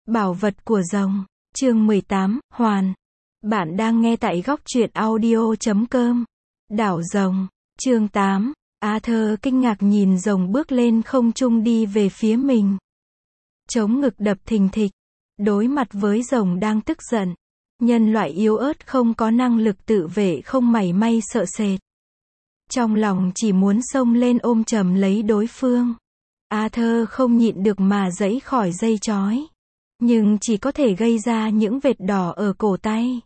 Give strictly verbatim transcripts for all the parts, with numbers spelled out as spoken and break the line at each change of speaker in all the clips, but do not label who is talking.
Bảo vật của rồng. Chương mười tám, Hoàn. Bạn đang nghe tại góc truyện audio chấm com. Đảo rồng. Chương tám. Arthur kinh ngạc nhìn rồng bước lên không trung đi về phía mình. Chống ngực đập thình thịch. Đối mặt với rồng đang tức giận. Nhân loại yếu ớt không có năng lực tự vệ không mảy may sợ sệt. Trong lòng chỉ muốn xông lên ôm chầm lấy đối phương. Arthur không nhịn được mà giãy khỏi dây trói. Nhưng chỉ có thể gây ra những vệt đỏ ở cổ tay.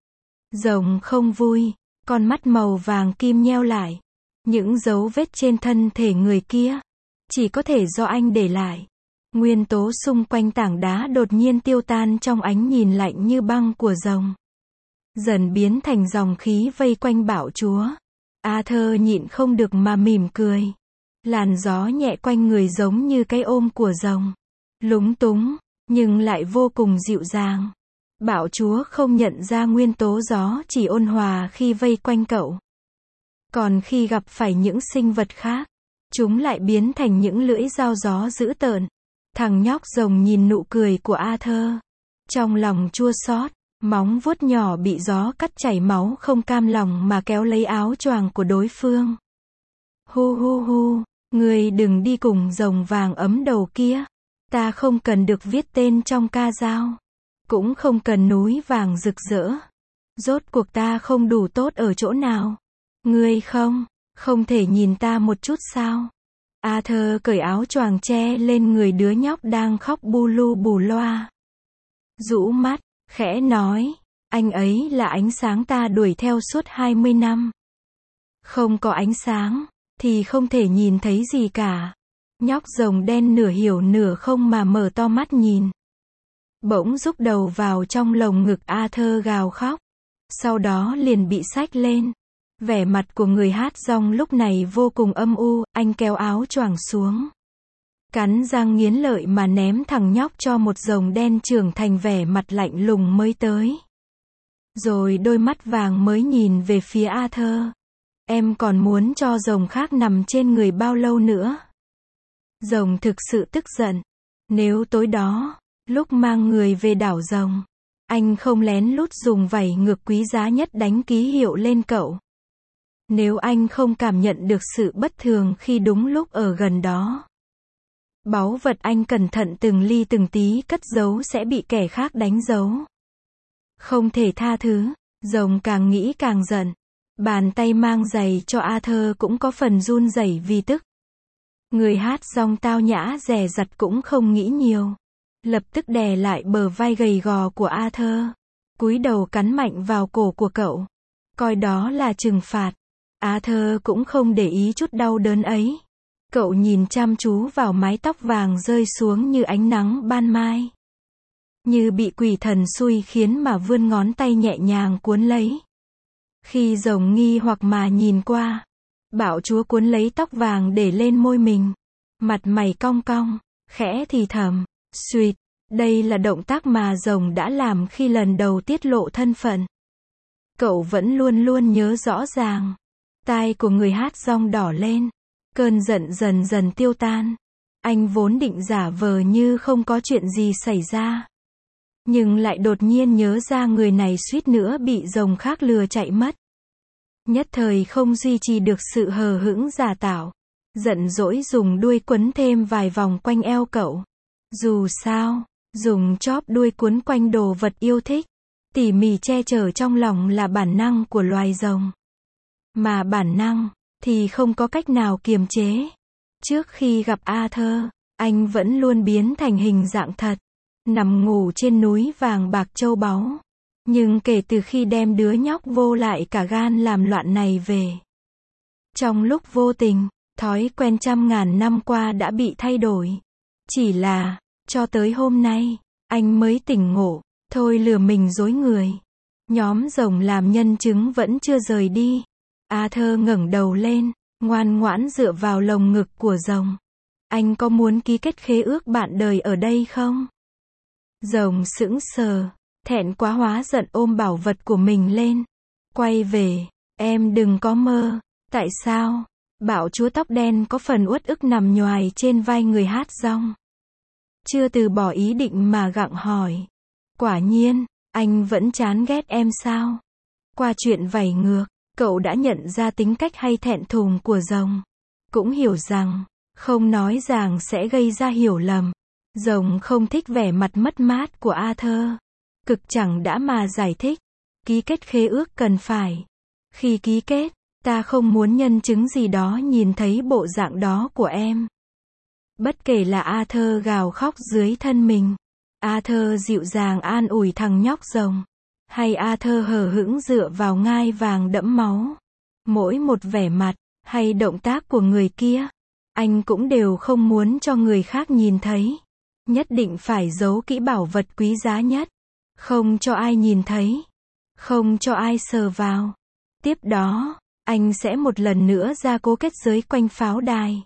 Rồng không vui, con mắt màu vàng kim nheo lại. Những dấu vết trên thân thể người kia, chỉ có thể do anh để lại. Nguyên tố xung quanh tảng đá đột nhiên tiêu tan trong ánh nhìn lạnh như băng của rồng. Dần biến thành dòng khí vây quanh bạo chúa. Arthur nhịn không được mà mỉm cười. Làn gió nhẹ quanh người giống như cái ôm của rồng. Lúng túng, nhưng lại vô cùng dịu dàng. Bạo chúa không nhận ra nguyên tố gió chỉ ôn hòa khi vây quanh cậu. Còn khi gặp phải những sinh vật khác, chúng lại biến thành những lưỡi dao gió dữ tợn. Thằng nhóc rồng nhìn nụ cười của Arthur. Trong lòng chua xót, móng vuốt nhỏ bị gió cắt chảy máu không cam lòng mà kéo lấy áo choàng của đối phương. Hu hu hu, ngươi đừng đi cùng rồng vàng ấm đầu kia. Ta không cần được viết tên trong ca dao. Cũng không cần núi vàng rực rỡ. Rốt cuộc ta không đủ tốt ở chỗ nào. Ngươi không, không thể nhìn ta một chút sao? Arthur cởi áo choàng che lên người đứa nhóc đang khóc bu lu bù loa. Rũ mắt, khẽ nói, anh ấy là ánh sáng ta đuổi theo suốt hai mươi năm. Không có ánh sáng, thì không thể nhìn thấy gì cả. Nhóc rồng đen nửa hiểu nửa không mà mở to mắt nhìn. Bỗng rúc đầu vào trong lồng ngực Arthur gào khóc. Sau đó liền bị xách lên. Vẻ mặt của người hát rong lúc này vô cùng âm u, anh kéo áo choàng xuống. Cắn răng nghiến lợi mà ném thằng nhóc cho một rồng đen trưởng thành vẻ mặt lạnh lùng mới tới. Rồi đôi mắt vàng mới nhìn về phía Arthur. Em còn muốn cho rồng khác nằm trên người bao lâu nữa? Rồng thực sự tức giận. Nếu tối đó, lúc mang người về đảo rồng, anh không lén lút dùng vảy ngược quý giá nhất đánh ký hiệu lên cậu. Nếu anh không cảm nhận được sự bất thường khi đúng lúc ở gần đó. Báu vật anh cẩn thận từng ly từng tí cất giấu sẽ bị kẻ khác đánh dấu. Không thể tha thứ, rồng càng nghĩ càng giận. Bàn tay mang giày cho Arthur cũng có phần run rẩy vì tức. Người hát rong tao nhã dè dặt cũng không nghĩ nhiều. Lập tức đè lại bờ vai gầy gò của Arthur. Cúi đầu cắn mạnh vào cổ của cậu. Coi đó là trừng phạt. Arthur cũng không để ý chút đau đớn ấy. Cậu nhìn chăm chú vào mái tóc vàng rơi xuống như ánh nắng ban mai. Như bị quỷ thần xui khiến mà vươn ngón tay nhẹ nhàng cuốn lấy. Khi rồng nghi hoặc mà nhìn qua, bạo chúa cuốn lấy tóc vàng để lên môi mình. Mặt mày cong cong, khẽ thì thầm, suýt. Đây là động tác mà rồng đã làm khi lần đầu tiết lộ thân phận. Cậu vẫn luôn luôn nhớ rõ ràng. Tai của người hát rong đỏ lên. Cơn giận dần dần tiêu tan. Anh vốn định giả vờ như không có chuyện gì xảy ra. Nhưng lại đột nhiên nhớ ra người này suýt nữa bị rồng khác lừa chạy mất. Nhất thời không duy trì được sự hờ hững giả tạo. Giận dỗi dùng đuôi quấn thêm vài vòng quanh eo cậu. Dù sao, dùng chóp đuôi quấn quanh đồ vật yêu thích, tỉ mỉ che chở trong lòng là bản năng của loài rồng. Mà bản năng, thì không có cách nào kiềm chế. Trước khi gặp Arthur, anh vẫn luôn biến thành hình dạng thật. Nằm ngủ trên núi vàng bạc châu báu. Nhưng kể từ khi đem đứa nhóc vô lại cả gan làm loạn này về. Trong lúc vô tình, thói quen trăm ngàn năm qua đã bị thay đổi. Chỉ là, cho tới hôm nay, anh mới tỉnh ngộ, thôi lừa mình dối người. Nhóm rồng làm nhân chứng vẫn chưa rời đi. Arthur ngẩng đầu lên, ngoan ngoãn dựa vào lồng ngực của rồng. Anh có muốn ký kết khế ước bạn đời ở đây không? Rồng sững sờ, thẹn quá hóa giận ôm bảo vật của mình lên. Quay về, em đừng có mơ. Tại sao? Bạo chúa tóc đen có phần uất ức nằm nhoài trên vai người hát rong. chưa từ bỏ ý định mà gặng hỏi. Quả nhiên, anh vẫn chán ghét em sao? Qua chuyện vảy ngược, cậu đã nhận ra tính cách hay thẹn thùng của rồng. Cũng hiểu rằng, không nói ràng sẽ gây ra hiểu lầm. Rồng không thích vẻ mặt mất mát của Arthur. Cực chẳng đã mà giải thích. Ký kết khế ước cần phải. Khi ký kết, ta không muốn nhân chứng gì đó nhìn thấy bộ dạng đó của em. Bất kể là Arthur gào khóc dưới thân mình, Arthur dịu dàng an ủi thằng nhóc rồng, hay Arthur hờ hững dựa vào ngai vàng đẫm máu. Mỗi một vẻ mặt, hay động tác của người kia, anh cũng đều không muốn cho người khác nhìn thấy. Nhất định phải giấu kỹ bảo vật quý giá nhất. Không cho ai nhìn thấy. Không cho ai sờ vào. Tiếp đó, anh sẽ một lần nữa ra cố kết giới quanh pháo đài.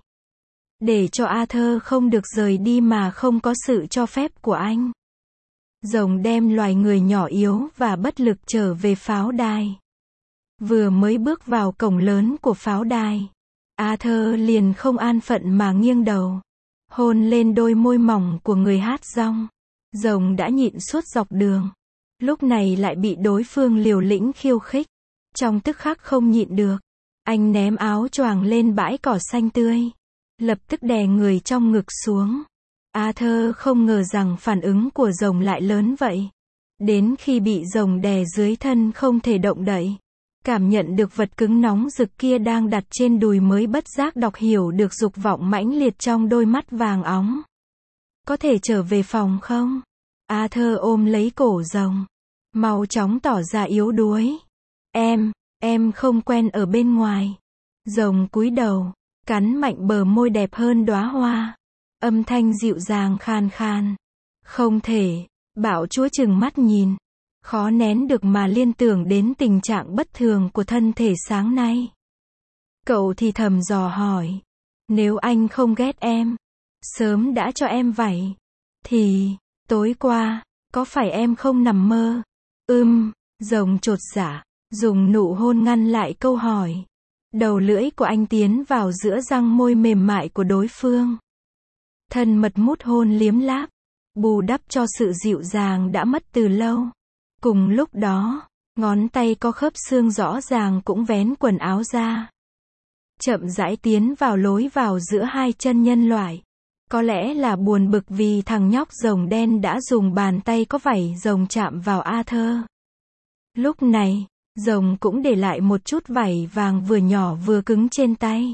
Để cho Arthur không được rời đi mà không có sự cho phép của anh. Rồng đem loài người nhỏ yếu và bất lực trở về pháo đài. Vừa mới bước vào cổng lớn của pháo đài, Arthur liền không an phận mà nghiêng đầu, hôn lên đôi môi mỏng của người hát rong. Rồng đã nhịn suốt dọc đường, lúc này lại bị đối phương liều lĩnh khiêu khích. Trong tức khắc không nhịn được, anh ném áo choàng lên bãi cỏ xanh tươi, lập tức đè người trong ngực xuống. Arthur không ngờ rằng phản ứng của rồng lại lớn vậy. Đến khi bị rồng đè dưới thân không thể động đậy, cảm nhận được vật cứng nóng rực kia đang đặt trên đùi mới bất giác đọc hiểu được dục vọng mãnh liệt trong đôi mắt vàng óng. Có thể trở về phòng không? Arthur ôm lấy cổ rồng, mau chóng tỏ ra yếu đuối. Em, em không quen ở bên ngoài. Rồng cúi đầu, cắn mạnh bờ môi đẹp hơn đóa hoa. Âm thanh dịu dàng khan khan. Không thể, bạo chúa trừng mắt nhìn. Khó nén được mà liên tưởng đến tình trạng bất thường của thân thể sáng nay. Cậu thì thầm dò hỏi. Nếu anh không ghét em, sớm đã cho em vảy, thì, tối qua, có phải em không nằm mơ? Ưm, rồng chột dạ, dùng nụ hôn ngăn lại câu hỏi. Đầu lưỡi của anh tiến vào giữa răng môi mềm mại của đối phương. Thân mật mút hôn liếm láp, bù đắp cho sự dịu dàng đã mất từ lâu. Cùng lúc đó, ngón tay có khớp xương rõ ràng cũng vén quần áo ra. Chậm rãi tiến vào lối vào giữa hai chân nhân loại. Có lẽ là buồn bực vì thằng nhóc rồng đen đã dùng bàn tay có vảy rồng chạm vào Arthur. Lúc này, rồng cũng để lại một chút vảy vàng vừa nhỏ vừa cứng trên tay.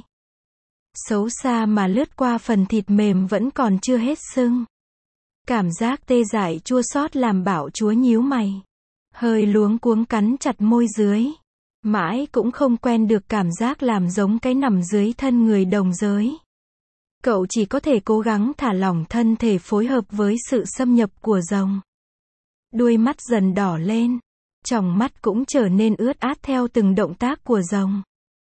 Xấu xa mà lướt qua phần thịt mềm vẫn còn chưa hết sưng. Cảm giác tê dại chua xót làm bạo chúa nhíu mày. Hơi luống cuống cắn chặt môi dưới. Mãi cũng không quen được cảm giác làm giống cái nằm dưới thân người đồng giới. Cậu chỉ có thể cố gắng thả lỏng thân thể phối hợp với sự xâm nhập của rồng. Đuôi mắt dần đỏ lên. Tròng mắt cũng trở nên ướt át theo từng động tác của rồng.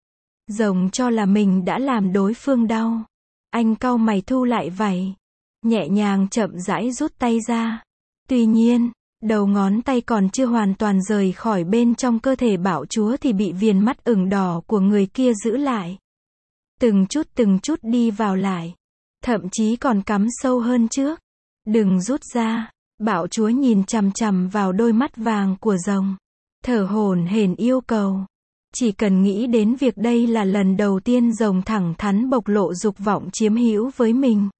Rồng cho là mình đã làm đối phương đau. Anh cau mày thu lại vảy. Nhẹ nhàng chậm rãi rút tay ra. Tuy nhiên, đầu ngón tay còn chưa hoàn toàn rời khỏi bên trong cơ thể bạo chúa thì bị viền mắt ửng đỏ của người kia giữ lại. Từng chút từng chút đi vào lại. Thậm chí còn cắm sâu hơn trước. Đừng rút ra. Bạo chúa nhìn chằm chằm vào đôi mắt vàng của rồng. Thở hổn hển yêu cầu. Chỉ cần nghĩ đến việc đây là lần đầu tiên rồng thẳng thắn bộc lộ dục vọng chiếm hữu với mình.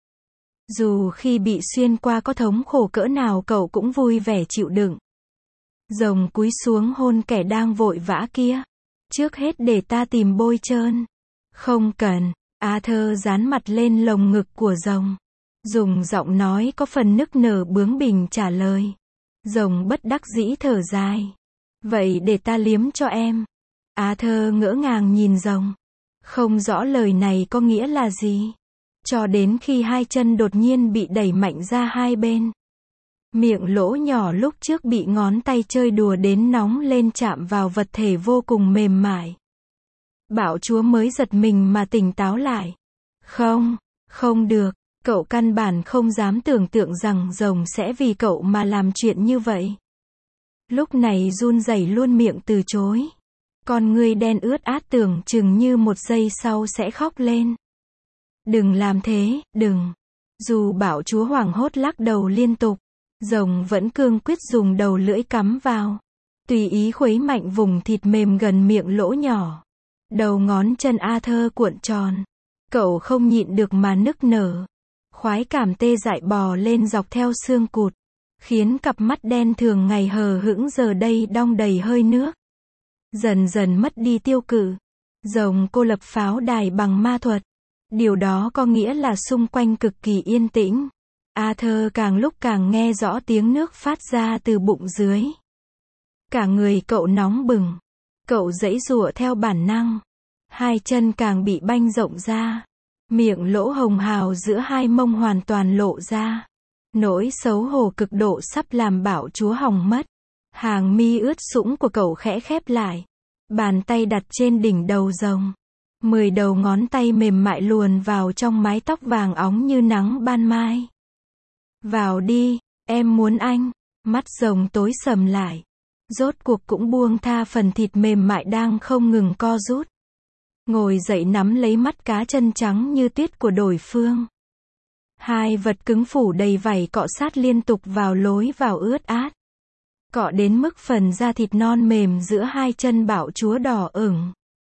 Dù khi bị xuyên qua có thống khổ cỡ nào cậu cũng vui vẻ chịu đựng. Rồng cúi xuống hôn kẻ đang vội vã kia. Trước hết để ta tìm bôi trơn. Không cần. Arthur dán mặt lên lồng ngực của rồng. Dùng giọng nói có phần nức nở bướng bỉnh trả lời. Rồng bất đắc dĩ thở dài. Vậy để ta liếm cho em. Arthur ngỡ ngàng nhìn rồng. Không rõ lời này có nghĩa là gì. Cho đến khi hai chân đột nhiên bị đẩy mạnh ra hai bên. Miệng lỗ nhỏ lúc trước bị ngón tay chơi đùa đến nóng lên chạm vào vật thể vô cùng mềm mại. Bạo chúa mới giật mình mà tỉnh táo lại. Không, không được. Cậu căn bản không dám tưởng tượng rằng rồng sẽ vì cậu mà làm chuyện như vậy. Lúc này run rẩy luôn miệng từ chối. Con ngươi đen ướt át tưởng chừng như một giây sau sẽ khóc lên. Đừng làm thế, đừng. Dù bạo chúa hoảng hốt lắc đầu liên tục, rồng vẫn cương quyết dùng đầu lưỡi cắm vào, tùy ý khuấy mạnh vùng thịt mềm gần miệng lỗ nhỏ. Đầu ngón chân Arthur cuộn tròn. Cậu không nhịn được mà nức nở. Khoái cảm tê dại bò lên dọc theo xương cụt, khiến cặp mắt đen thường ngày hờ hững giờ đây đong đầy hơi nước. Dần dần mất đi tiêu cự. Rồng cô lập pháo đài bằng ma thuật. Điều đó có nghĩa là xung quanh cực kỳ yên tĩnh. Arthur càng lúc càng nghe rõ tiếng nước phát ra từ bụng dưới. Cả người cậu nóng bừng. Cậu giãy giụa theo bản năng. Hai chân càng bị banh rộng ra. Miệng lỗ hồng hào giữa hai mông hoàn toàn lộ ra. Nỗi xấu hổ cực độ sắp làm bạo chúa hỏng mất. Hàng mi ướt sũng của cậu khẽ khép lại. Bàn tay đặt trên đỉnh đầu rồng. Mười đầu ngón tay mềm mại luồn vào trong mái tóc vàng óng như nắng ban mai. Vào đi, em muốn anh. Mắt rồng tối sầm lại. Rốt cuộc cũng buông tha phần thịt mềm mại đang không ngừng co rút. Ngồi dậy nắm lấy mắt cá chân trắng như tuyết của đối phương. Hai vật cứng phủ đầy vảy cọ sát liên tục vào lối vào ướt át. Cọ đến mức phần da thịt non mềm giữa hai chân bạo chúa đỏ ửng.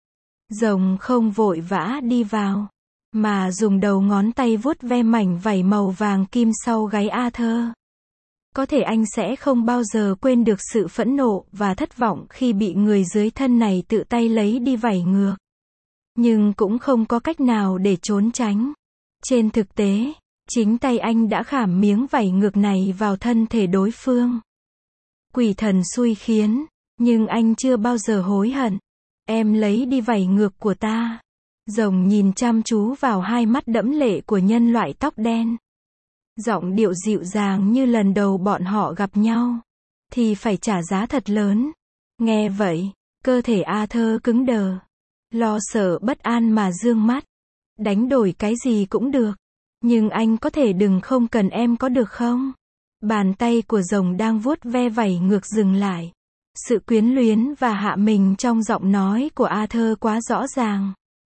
Rồng không vội vã đi vào, mà dùng đầu ngón tay vuốt ve mảnh vảy màu vàng kim sau gáy Arthur. Có thể anh sẽ không bao giờ quên được sự phẫn nộ và thất vọng khi bị người dưới thân này tự tay lấy đi vảy ngược. Nhưng cũng không có cách nào để trốn tránh. Trên thực tế, chính tay anh đã khảm miếng vảy ngược này vào thân thể đối phương. Quỷ thần xui khiến, nhưng anh chưa bao giờ hối hận. Em lấy đi vảy ngược của ta. Rồng nhìn chăm chú vào hai mắt đẫm lệ của nhân loại tóc đen. Giọng điệu dịu dàng như lần đầu bọn họ gặp nhau. Thì phải trả giá thật lớn. Nghe vậy, cơ thể Arthur cứng đờ. Lo sợ bất an mà dương mắt. Đánh đổi cái gì cũng được. Nhưng anh có thể đừng không cần em có được không? Bàn tay của rồng đang vuốt ve vảy ngược dừng lại. Sự quyến luyến và hạ mình trong giọng nói của Arthur quá rõ ràng.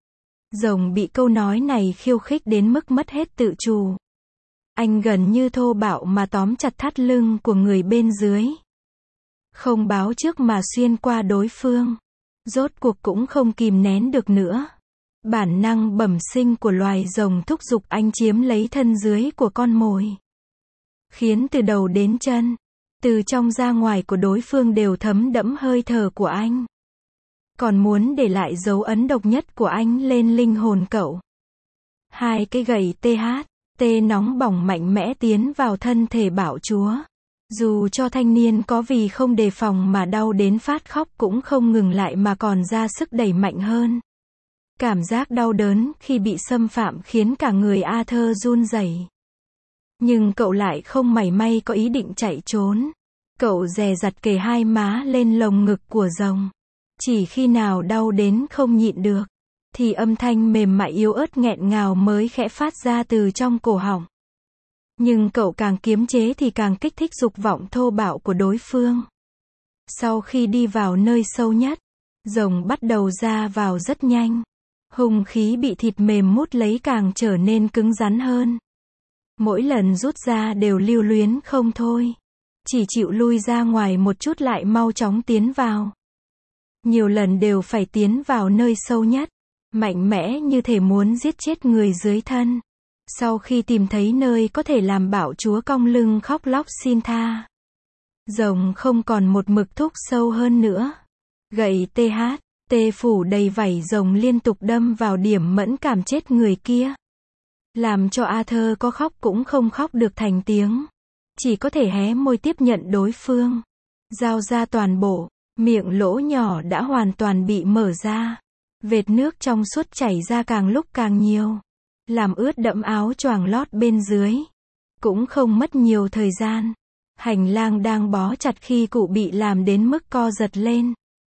Rồng bị câu nói này khiêu khích đến mức mất hết tự chủ. Anh gần như thô bạo mà tóm chặt thắt lưng của người bên dưới. Không báo trước mà xuyên qua đối phương. Rốt cuộc cũng không kìm nén được nữa. Bản năng bẩm sinh của loài rồng thúc giục anh chiếm lấy thân dưới của con mồi. Khiến từ đầu đến chân, từ trong ra ngoài của đối phương đều thấm đẫm hơi thở của anh. Còn muốn để lại dấu ấn độc nhất của anh lên linh hồn cậu. Hai cái gậy tê hát, tê nóng bỏng mạnh mẽ tiến vào thân thể bạo chúa. Dù cho thanh niên có vì không đề phòng mà đau đến phát khóc cũng không ngừng lại mà còn ra sức đẩy mạnh hơn. Cảm giác đau đớn khi bị xâm phạm khiến cả người Arthur run rẩy. Nhưng cậu lại không mảy may có ý định chạy trốn. Cậu dè dặt kề hai má lên lồng ngực của rồng. Chỉ khi nào đau đến không nhịn được, thì âm thanh mềm mại yếu ớt nghẹn ngào mới khẽ phát ra từ trong cổ họng. Nhưng cậu càng kiềm chế thì càng kích thích dục vọng thô bạo của đối phương. Sau khi đi vào nơi sâu nhất, rồng bắt đầu ra vào rất nhanh. Hung khí bị thịt mềm mút lấy càng trở nên cứng rắn hơn. Mỗi lần rút ra đều lưu luyến không thôi. Chỉ chịu lui ra ngoài một chút lại mau chóng tiến vào. Nhiều lần đều phải tiến vào nơi sâu nhất. Mạnh mẽ như thể muốn giết chết người dưới thân. Sau khi tìm thấy nơi có thể làm bạo chúa cong lưng khóc lóc xin tha. Rồng không còn một mực thúc sâu hơn nữa. Gậy tê hát, tê phủ đầy vảy rồng liên tục đâm vào điểm mẫn cảm chết người kia. Làm cho Arthur có khóc cũng không khóc được thành tiếng. Chỉ có thể hé môi tiếp nhận đối phương. Giao ra toàn bộ, miệng lỗ nhỏ đã hoàn toàn bị mở ra. Vệt nước trong suốt chảy ra càng lúc càng nhiều. Làm ướt đẫm áo choàng lót bên dưới. Cũng không mất nhiều thời gian. Hành lang đang bó chặt khi cụ bị làm đến mức co giật lên.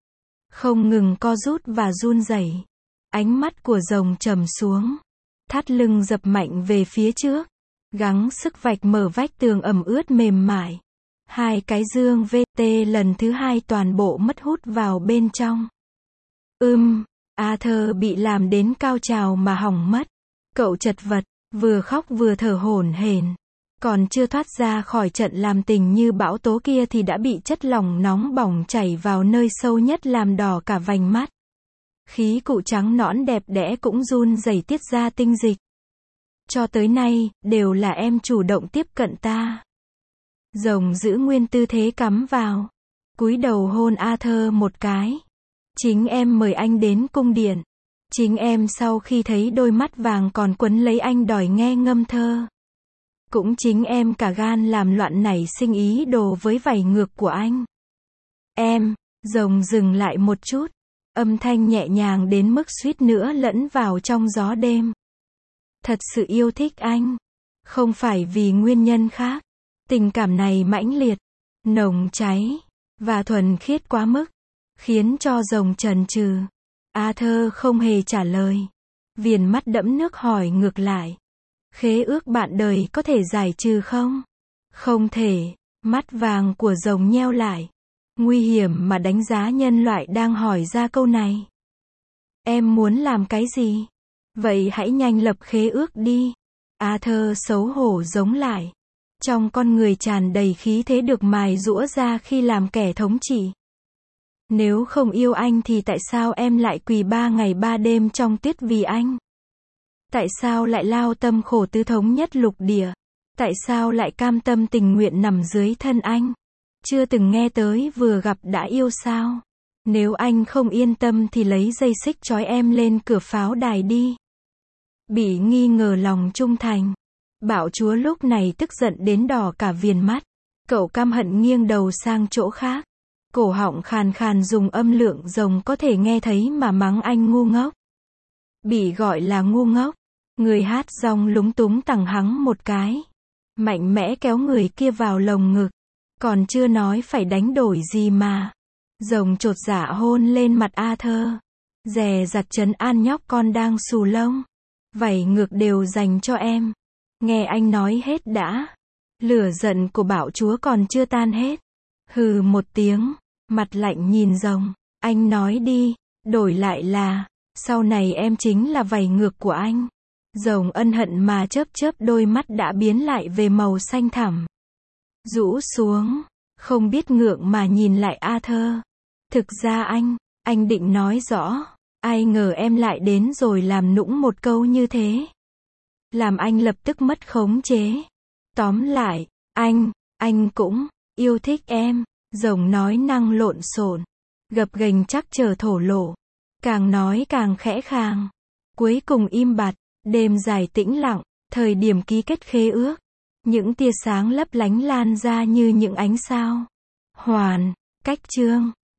Không ngừng co rút và run rẩy. Ánh mắt của rồng trầm xuống. Thắt lưng dập mạnh về phía trước. Gắng sức vạch mở vách tường ẩm ướt mềm mại. Hai cái dương vê tê lần thứ hai toàn bộ mất hút vào bên trong. Ưm, Arthur bị làm đến cao trào mà hỏng mất. Cậu chật vật, Vừa khóc vừa thở hổn hển. Còn chưa thoát ra khỏi trận làm tình như bão tố kia thì đã bị chất lỏng nóng bỏng chảy vào nơi sâu nhất làm đỏ cả vành mắt. Khí cụ trắng nõn đẹp đẽ cũng run rẩy tiết ra tinh dịch. Cho tới nay, đều là em chủ động tiếp cận ta. Rồng giữ nguyên tư thế cắm vào. Cúi đầu hôn Arthur một cái. Chính em mời anh đến cung điện. Chính em sau khi thấy đôi mắt vàng còn quấn lấy anh đòi nghe ngâm thơ. Cũng chính em cả gan làm loạn nảy sinh ý đồ với vảy ngược của anh. Em, rồng dừng lại một chút. Âm thanh nhẹ nhàng đến mức suýt nữa lẫn vào trong gió đêm. Thật sự yêu thích anh. Không phải vì nguyên nhân khác. Tình cảm này mãnh liệt, nồng cháy, và thuần khiết quá mức. Khiến cho rồng chần chừ. Arthur không hề trả lời. Viền mắt đẫm nước hỏi ngược lại. Khế ước bạn đời có thể giải trừ không? Không thể. Mắt vàng của rồng nheo lại. Nguy hiểm mà đánh giá nhân loại đang hỏi ra câu này. Em muốn làm cái gì? Vậy hãy nhanh lập khế ước đi. Arthur xấu hổ giống lại. Trong con người tràn đầy khí thế được mài giũa ra khi làm kẻ thống trị. Nếu không yêu anh thì tại sao em lại quỳ ba ngày ba đêm trong tuyết vì anh? Tại sao lại lao tâm khổ tứ thống nhất lục địa? Tại sao lại cam tâm tình nguyện nằm dưới thân anh? Chưa từng nghe tới vừa gặp đã yêu sao? Nếu anh không yên tâm thì lấy dây xích trói em lên cửa pháo đài đi. Bị nghi ngờ lòng trung thành. Bạo chúa lúc này tức giận đến đỏ cả viền mắt. Cậu căm hận nghiêng đầu sang chỗ khác. Cổ họng khàn khàn dùng âm lượng rồng có thể nghe thấy mà mắng anh ngu ngốc. Bị gọi là ngu ngốc. Người hát rong lúng túng tằng hắng một cái. Mạnh mẽ kéo người kia vào lồng ngực. Còn chưa nói phải đánh đổi gì mà. Rồng chột dạ hôn lên mặt Arthur. Dè dặt trấn an nhóc con đang xù lông. Vảy ngược đều dành cho em. Nghe anh nói hết đã. Lửa giận của bạo chúa còn chưa tan hết. Hừ một tiếng. Mặt lạnh nhìn rồng. Anh nói đi. Đổi lại là. Sau này em chính là vảy ngược của anh. Rồng ân hận mà chớp chớp đôi mắt đã biến lại về màu xanh thẳm. Rũ xuống. Không biết ngượng mà nhìn lại Arthur. Thực ra anh. Anh định nói rõ. Ai ngờ em lại đến rồi làm nũng một câu như thế. Làm anh lập tức mất khống chế. Tóm lại. Anh. Anh cũng. Yêu thích em. Rồng nói năng lộn xộn. Gập ghềnh chắc chờ thổ lộ. Càng nói càng khẽ khàng. Cuối cùng im bặt. Đêm dài tĩnh lặng. Thời điểm ký kết khế ước. Những tia sáng lấp lánh lan ra như những ánh sao. Hoàn. Cách chương.